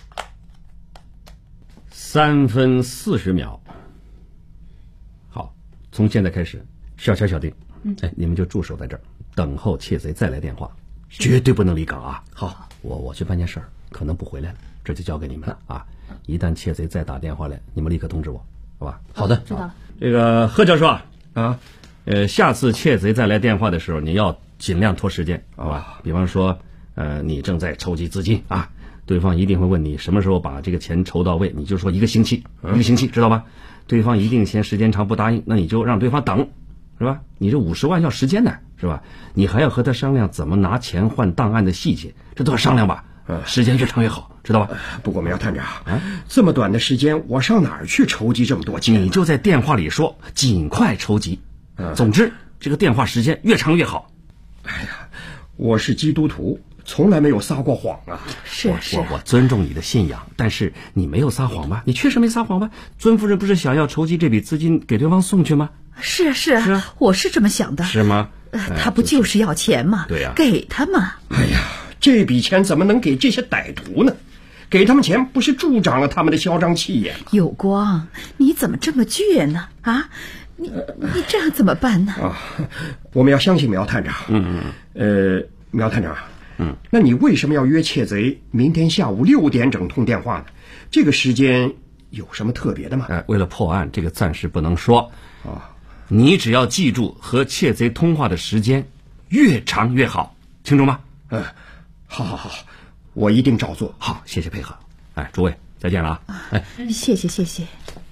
3分40秒。好，从现在开始，小钱小丁，你们就驻守在这儿，等候窃贼再来电话，绝对不能离岗啊！好，我去办件事儿，可能不回来了，这就交给你们了啊！一旦窃贼再打电话来，你们立刻通知我，好吧？ 好的， 知道了。 这个贺教授啊，下次窃贼再来电话的时候，你要尽量拖时间，好吧？比方说，你正在筹集资金啊， 对方一定会问你什么时候把这个钱筹到位，你就说1个星期，1个星期，知道吧？对方一定嫌时间长不答应，那你就让对方等，是吧？你这50万要时间呢，是吧？你还要和他商量怎么拿钱换档案的细节，这都要商量吧？时间越长越好，知道吧？ 不过苗探长，这么短的时间，我上哪儿去筹集这么多钱？ 你就在电话里说，尽快筹集。总之，这个电话时间越长越好。 哎呀，我是基督徒，从来没有撒过谎啊。 我尊重你的信仰，但是你没有撒谎吧？你确实没撒谎吧？尊夫人不是想要筹集这笔资金给对方送去吗？ 是啊，我是这么想的。 是吗？ 他不就是要钱吗？ 对呀， 给他嘛。 哎呀，这笔钱怎么能给这些歹徒呢？给他们钱不是助长了他们的嚣张气焰吗？ 有光，你怎么这么倔呢？啊，你这样怎么办呢？ 我们要相信苗探长。苗探长，那你为什么要约窃贼明天下午6点整通电话呢？这个时间有什么特别的吗？ 为了破案，这个暂时不能说。你只要记住和窃贼通话的时间越长越好，清楚吗？ 好，我一定照做。 好，谢谢配合。诸位再见了啊！ 谢谢。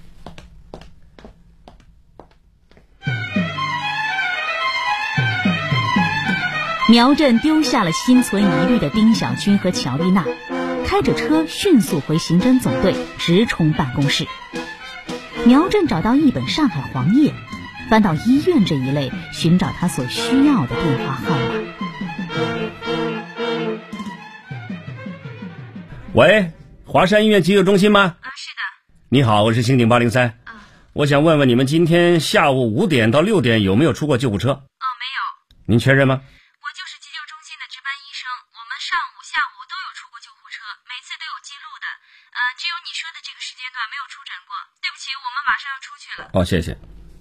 苗震丢下了心存疑虑的丁小军和乔丽娜，开着车迅速回刑侦总队，直冲办公室。苗震找到一本上海黄页，翻到医院这一类，寻找他所需要的电话号码。 喂，华山医院急救中心吗？ 是的。 你好，我是刑警803。我想问问你们今天下午5点到6点有没有出过救护车？ 没有。 您确认吗？ 我就是急救中心的值班医生，我们上午、下午都有出过救护车，每次都有记录的。只有你说的这个时间段没有出诊过。对不起，我们马上要出去了。 谢谢。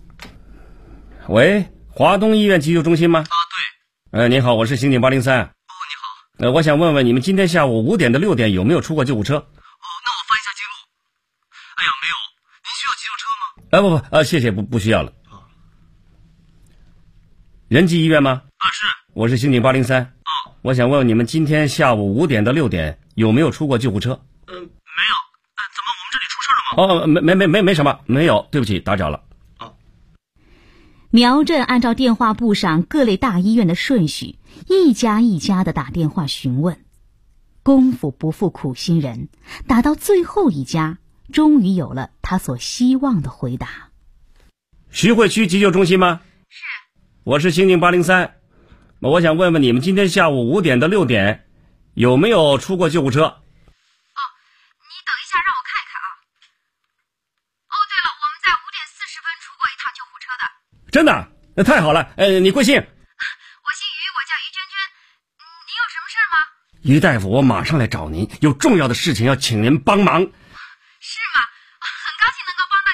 喂，华东医院急救中心吗？ 对。 你好，我是刑警803。 你好。 我想问问你们今天下午5点到6点有没有出过救护车？ 那我翻一下记录。哎呀，没有。您需要急救车吗？ 不，谢谢，不需要了。仁济医院吗？ 是。 我是刑警803。我想问问你们今天下午5点到6点有没有出过救护车？ 没有。怎么我们这里出事了吗？没什么，没有，对不起，打搅了。 苗震按照电话簿上各类大医院的顺序，一家一家的打电话询问。功夫不负苦心人，打到最后一家，终于有了他所希望的回答。 徐汇区急救中心吗？ 是。 我是刑警803。我想问问你们今天下午5点到6点有没有出过救护车？ 你等一下，让我看一看啊。对了，我们在5点40分出过一趟救护车的。 真的？那太好了。你贵姓？ 我姓于，我叫于娟娟。您有什么事吗？ 于大夫，我马上来找您，有重要的事情要请您帮忙。 是吗？很高兴能够帮到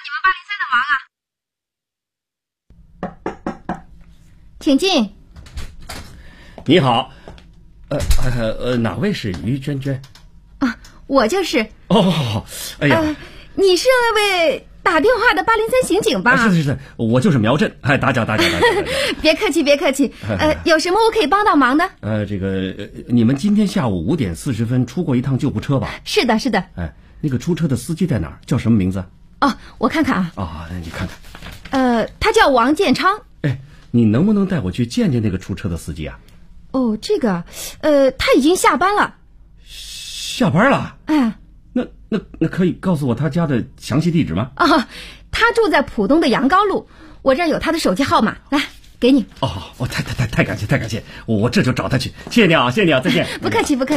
你们803的忙啊。 请进。 你好。哪位是于娟娟？ 我就是。 哎呀， 你是那位打电话的803刑警吧？ 是，我就是苗震。打搅。 别客气。有什么我可以帮到忙的？ 你们今天下午5点40分出过一趟救护车吧？ 是的。 那个出车的司机在哪儿？叫什么名字？ 我看看啊。你看看。 他叫王建昌。 你能不能带我去见见那个出车的司机啊？ 这个，他已经下班了。 下班了？那可以告诉我他家的详细地址吗？ 他住在浦东的杨高路，我这儿有他的手机号码，来给你。 太感谢，我这就找他去。谢谢你啊，再见。 不客气。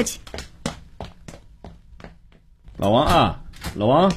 老王啊，老王。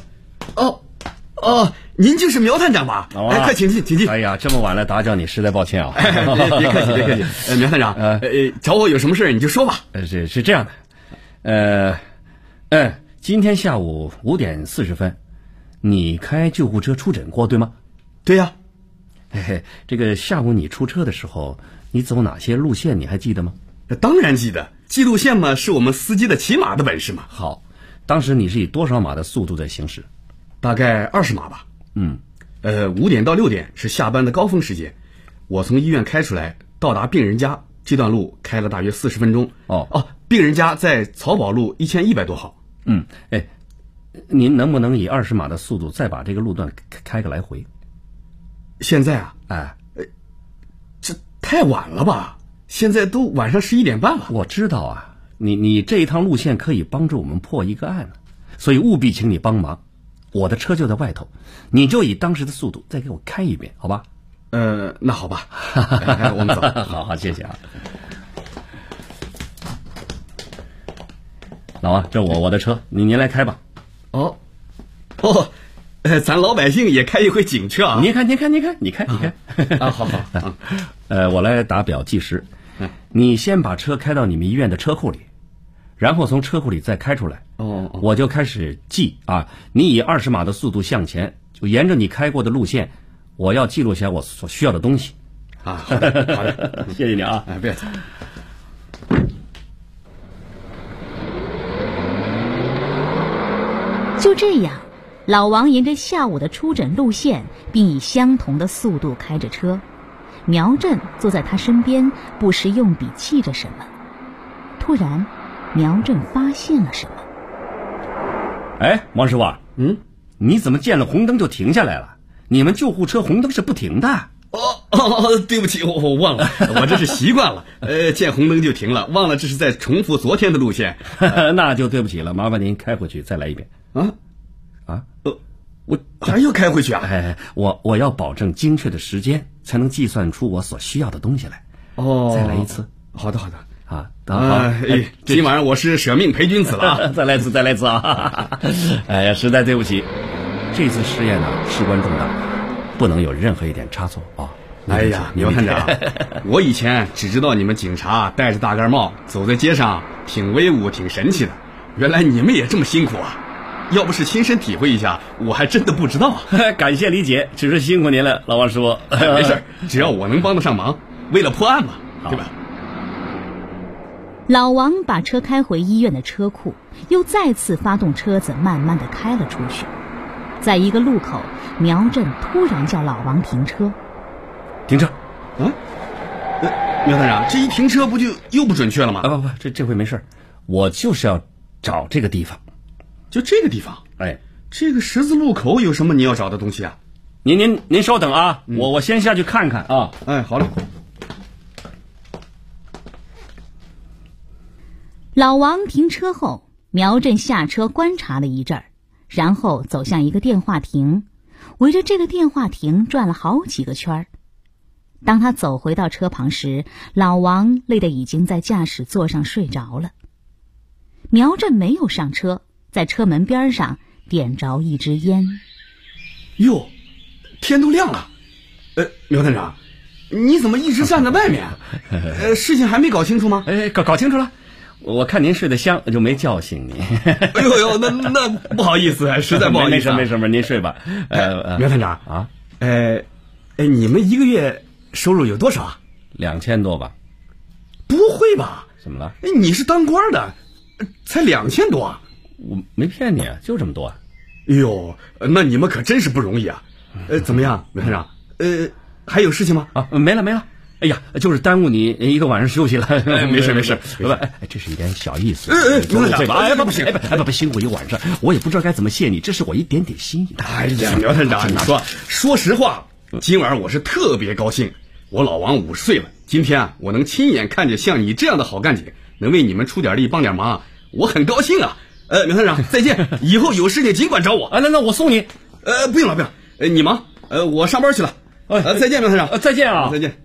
您就是苗探长吧？ 老王， 快请进。 哎呀，这么晚了打扰你，实在抱歉啊。 别客气。苗探长，找我有什么事你就说吧。 是这样的，今天下午5点40分，你开救护车出诊过，对吗？ 对呀。 这个下午你出车的时候，你走哪些路线你还记得吗？ 当然记得，记路线嘛，是我们司机的骑马的本事嘛。 好，当时你是以多少码的速度在行驶？ 大概20码吧。5点到6点是下班的高峰时间，我从医院开出来，到达病人家这段路开了大约40分钟。 病人家在漕宝路1100多号。 您能不能以20码的速度再把这个路段开个来回？ 现在啊，这太晚了吧？现在都晚上11点半了。 我知道啊，你这一趟路线可以帮助我们破一个案，所以务必请你帮忙。我的车就在外头，你就以当时的速度再给我开一遍，好吧？ 那好吧，我们走。 好，谢谢啊。老王，这我的车，您来开吧。 咱老百姓也开一回警车啊！ 你看啊，好， 我来打表计时。你先把车开到你们医院的车库里，然后从车库里再开出来。我就开始记啊，你以20码的速度向前，就沿着你开过的路线，我要记录下我所需要的东西。 好的， 谢谢你啊！ 不要紧。 就这样，老王沿着下午的出诊路线，并以相同的速度开着车。苗振坐在他身边，不时用笔记着什么。突然，苗振发现了什么。 王师傅，你怎么见了红灯就停下来了？你们救护车红灯是不停的。 对不起，我忘了，我这是习惯了。见红灯就停了，忘了这是在重复昨天的路线。 那就对不起了，麻烦您开回去再来一遍。 我还要开回去啊？ 我要保证精确的时间，才能计算出我所需要的东西来。再来一次。 好的。 好， 今晚我是舍命陪君子了啊！ 再来一次啊！哎呀，实在对不起，这次试验呢事关重大，不能有任何一点差错啊！ 哎呀，苗探长，我以前只知道你们警察戴着大盖帽走在街上挺威武挺神气的，原来你们也这么辛苦啊！要不是亲身体会一下，我还真的不知道。 感谢理解，只是辛苦您了，老王师傅。 没事，只要我能帮得上忙，为了破案嘛，对吧？ 老王把车开回医院的车库，又再次发动车子，慢慢地开了出去。在一个路口，苗振突然叫老王停车。 停车！ 苗探长，这一停车不就又不准确了吗？ 不，这回没事，我就是要找这个地方。 就这个地方？这个十字路口有什么你要找的东西啊？ 您稍等啊，我先下去看看啊。 好嘞。 老王停车后，苗振下车观察了一阵儿，然后走向一个电话亭，围着这个电话亭转了好几个圈儿。当他走回到车旁时，老王累得已经在驾驶座上睡着了。苗振没有上车，在车门边上点着一支烟。 哟，天都亮了。苗探长，你怎么一直站在外面？事情还没搞清楚吗？ 搞清楚了。我看您睡得香，就没叫醒你。 那不好意思，实在不好意思。 没事，您睡吧。 苗探长啊，你们一个月收入有多少啊 ？2000多吧。 不会吧？ 怎么了？ 你是当官的，才2000多啊？ 我没骗你啊，就这么多。 哟，那你们可真是不容易啊。怎么样，苗探长？还有事情吗？ 没了。哎呀，就是耽误你一个晚上休息了。 没事。 这是一点小意思。 苗探长， 不行，辛苦一个晚上，我也不知道该怎么谢你，这是我一点点心意。 哎呀，苗探长，你说实话，今晚我是特别高兴。我老王50岁了，今天啊，我能亲眼看见像你这样的好干警，能为你们出点力帮点忙，我很高兴啊。苗探长，再见，以后有事情尽管找我。 那我送你。 不用了，你忙。我上班去了。再见，苗探长。 再见啊。 再见。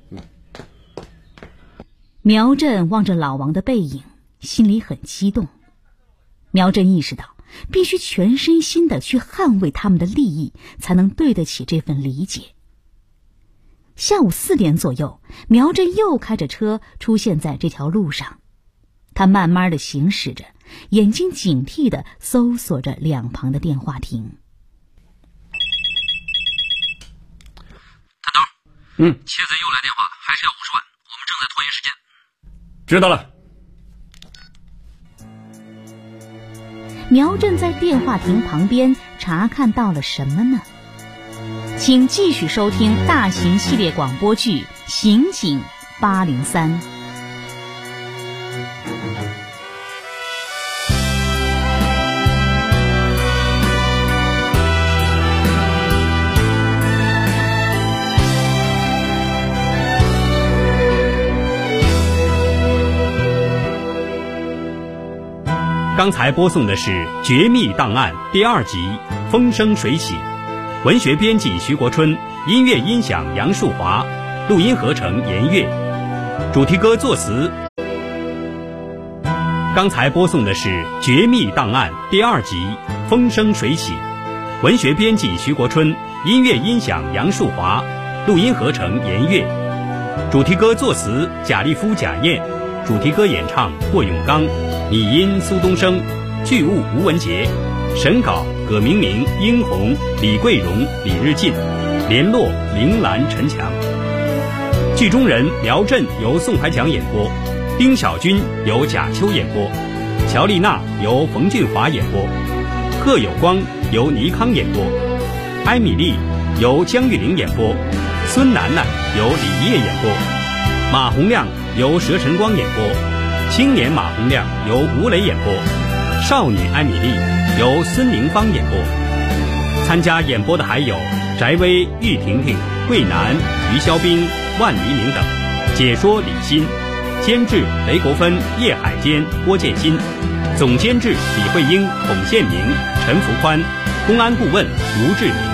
苗振望着老王的背影，心里很激动。苗振意识到，必须全身心地去捍卫他们的利益，才能对得起这份理解。下午4点左右，苗振又开着车出现在这条路上。他慢慢地行驶着，眼睛警惕地搜索着两旁的电话亭。 探头，窃贼又来电话，还是要50万，我们正在拖延时间。 知道了。 苗振在电话亭旁边查看到了什么呢？请继续收听大型系列广播剧《刑警803》。 刚才播送的是《绝密档案》第2集《风生水起》，文学编辑徐国春，音乐音响杨树华，录音合成严悦，主题歌作词。刚才播送的是《绝密档案》第2集《风生水起》，文学编辑徐国春，音乐音响杨树华，录音合成严悦，主题歌作词贾立夫、贾燕，主题歌演唱霍永刚，拟音苏东升，剧务吴文杰，审稿葛明明、殷红、李桂荣、李日进，联络林兰、陈强。剧中人苗震由宋怀强演播，丁小军由贾秋演播，乔丽娜由冯俊华演播，贺有光由倪康演播，艾米丽由江玉玲演播，孙楠楠由李烨演播，马洪亮由佘晨光演播，青年马洪亮由吴磊演播，少女艾米丽由孙宁芳演播。参加演播的还有翟薇、玉婷婷、桂南、于肖斌、万黎明等，解说李欣，监制雷国芬、叶海坚、郭建新，总监制李慧英、孔宪明、陈福宽，公安顾问吴志明。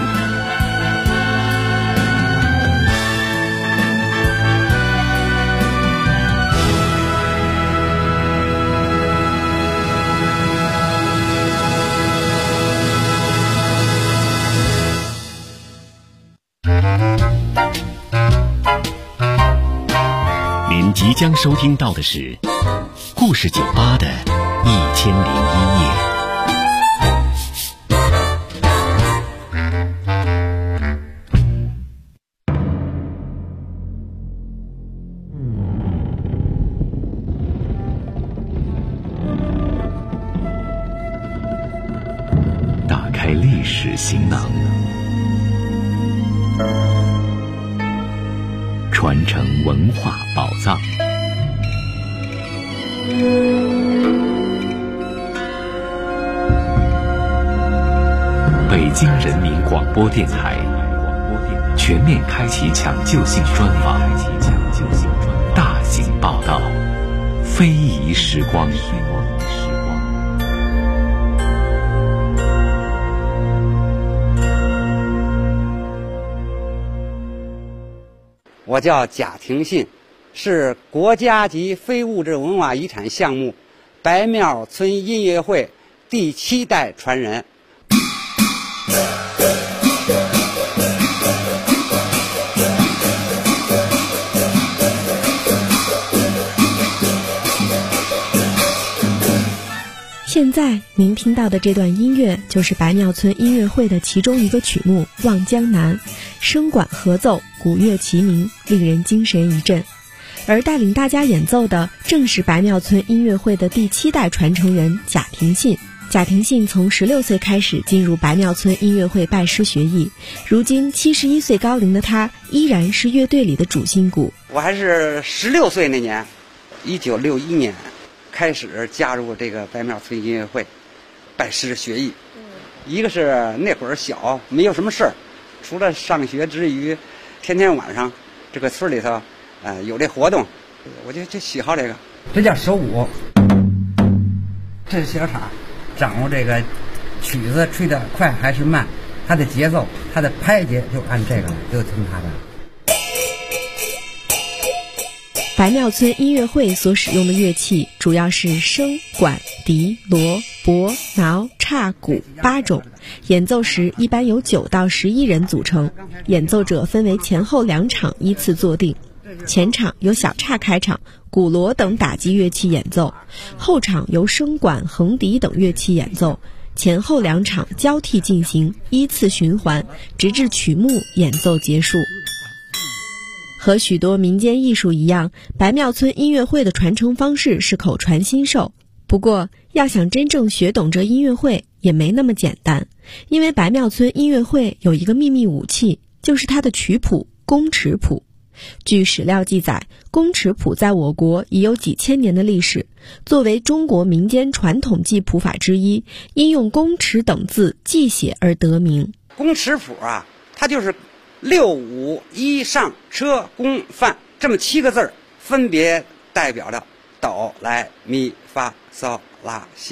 您即将收听到的是故事酒吧的1001夜。打开历史行囊，传承文化宝藏。北京人民广播电台全面开启抢救性专访，大型报道，非遗时光。 我叫贾廷信，是国家级非物质文化遗产项目白庙村音乐会第7代传人。 现在您听到的这段音乐就是白庙村音乐会的其中一个曲目《望江南》，声管合奏，鼓乐齐鸣，令人精神一振。而带领大家演奏的正是白庙村音乐会的第7代传承人贾廷信。贾廷信从16岁开始进入白庙村音乐会拜师学艺，如今71岁高龄的他依然是乐队里的主心骨。 我还是16岁那年，1961年开始加入这个白庙村音乐会拜师学艺。一个是那会儿小，没有什么事儿，除了上学之余，天天晚上这个村里头有这活动，我就喜好这个。这叫手舞，这是小场，掌握这个曲子吹得快还是慢，它的节奏，它的拍节就按这个，就听它的。 白庙村音乐会所使用的乐器主要是笙、管、笛、锣、钹、挠、叉、鼓8种，演奏时一般由9到11人组成，演奏者分为前后2场依次坐定。前场由小叉开场，鼓锣等打击乐器演奏，后场由笙管、横笛等乐器演奏，前后2场交替进行，依次循环，直至曲目演奏结束。和许多民间艺术一样，白庙村音乐会的传承方式是口传心授。不过，要想真正学懂这音乐会也没那么简单，因为白庙村音乐会有一个秘密武器，就是它的曲谱宫尺谱。据史料记载，宫尺谱在我国已有几千年的历史，作为中国民间传统记谱法之一，因用宫尺等字记写而得名。 宫尺谱啊，它就是6、5、1上车宫范这么7个字分别代表了哆来咪发嗦拉西。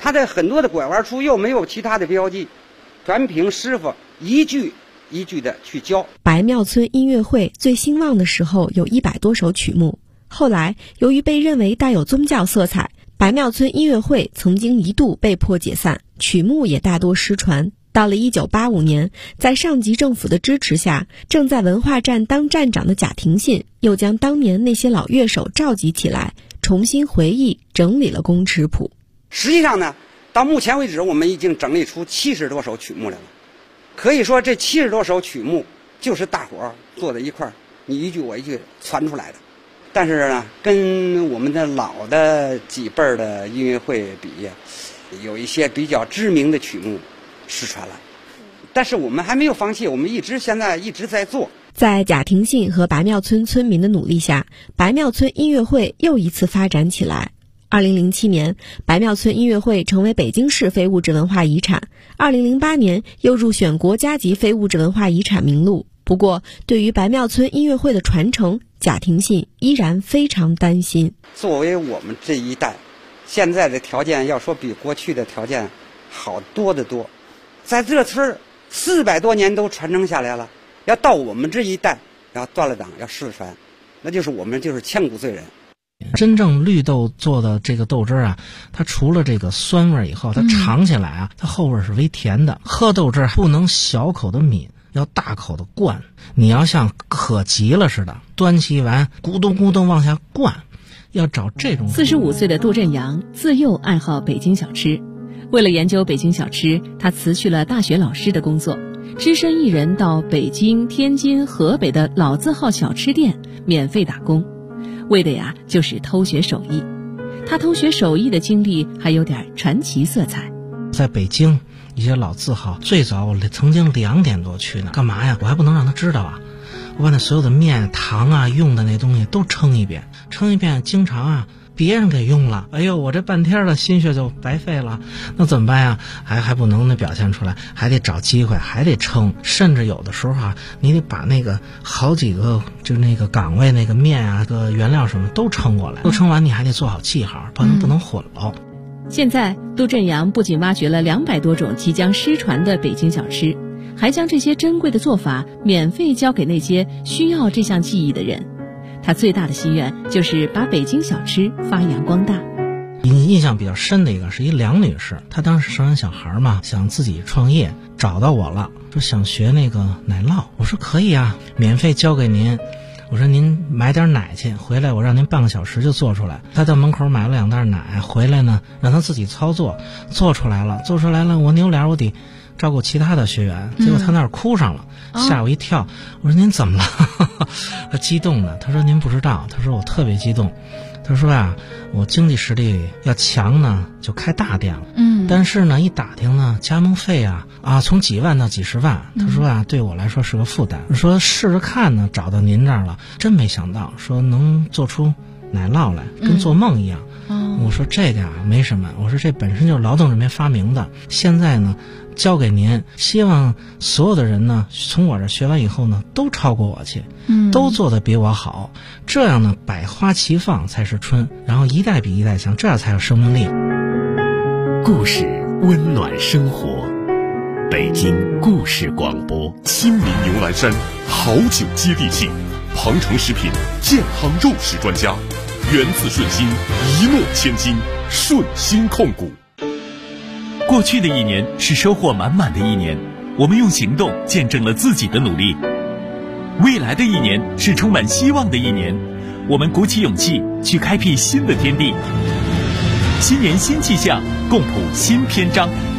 它的很多的拐弯处又没有其他的标记，全凭师傅一句一句的去教。 白庙村音乐会最兴旺的时候有100多首曲目，后来由于被认为带有宗教色彩，白庙村音乐会曾经一度被迫解散，曲目也大多失传。到了1985年，在上级政府的支持下，正在文化站当站长的贾廷信又将当年那些老乐手召集起来，重新回忆整理了工尺谱。 实际上呢，到目前为止我们已经整理出70多首曲目来了，可以说这70多首曲目就是大伙儿坐在一块儿，你一句我一句传出来的。但是呢，跟我们的老的几辈儿的音乐会比，有一些比较知名的曲目失传了，但是我们还没有放弃，我们现在一直在做。 在贾廷信和白庙村村民的努力下，白庙村音乐会又一次发展起来。2007年，白庙村音乐会成为北京市非物质文化遗产，2008年又入选国家级非物质文化遗产名录。不过，对于白庙村音乐会的传承，贾廷信依然非常担心。 作为我们这一代，现在的条件要说比过去的条件好多得多。在这村400多年都传承下来了，要到我们这一代要断了档要失传，那就是我们就是千古罪人。 真正绿豆做的这个豆汁啊，它除了这个酸味以后，它尝起来啊，它后味是微甜的。喝豆汁不能小口的抿，要大口的灌，你要像渴急了似的，端起碗咕咚咕咚往下灌，要找这种。 45岁的杜振阳自幼爱好北京小吃，为了研究北京小吃，他辞去了大学老师的工作，只身一人到北京、天津、河北的老字号小吃店免费打工，为的呀就是偷学手艺。他偷学手艺的经历还有点传奇色彩。 在北京一些老字号，最早我曾经2点多去呢，干嘛呀？我还不能让他知道啊！我把那所有的面、糖啊、用的那东西都称一遍，经常啊别人给用了，哎呦，我这半天的心血就白费了，那怎么办呀？还不能表现出来，还得找机会，还得称，甚至有的时候啊，你得把那个好几个就那个岗位那个面啊、个原料什么都称过来，都称完你还得做好记号，不能混了。 现在杜振阳不仅挖掘了200多种即将失传的北京小吃，还将这些珍贵的做法免费交给那些需要这项技艺的人。他最大的心愿就是把北京小吃发扬光大。 印象比较深的一个是一梁女士，她当时生完小孩嘛，想自己创业，找到我了，说想学那个奶酪。我说可以啊，免费交给您。我说您买点奶去，回来我让您半个小时就做出来。他到门口买了2袋奶，回来呢让他自己操作，做出来了。我扭脸我得照顾其他的学员，结果他那儿哭上了，吓我一跳。我说您怎么了？他激动的，他说您不知道，他说我特别激动。他说啊，我经济实力要强呢，就开大店了。但是呢，一打听呢，加盟费啊从几万到几十万。他说啊，对我来说是个负担。说试着看呢，找到您这儿了，真没想到说能做出奶酪来，跟做梦一样。我说这个啊没什么，我说这本身就是劳动人民发明的，现在呢交给您，希望所有的人呢从我这学完以后呢都超过我去，都做得比我好，这样呢百花齐放才是春，然后一代比一代强，这样才有生命力。 故事温暖生活，北京故事广播。亲临牛栏山，好酒接地气，庞城食品健康肉食专家，源自顺心，一诺千金，顺心控股。 过去的1年是收获满满的1年，我们用行动见证了自己的努力。未来的1年是充满希望的1年，我们鼓起勇气去开辟新的天地。新年新气象，共谱新篇章。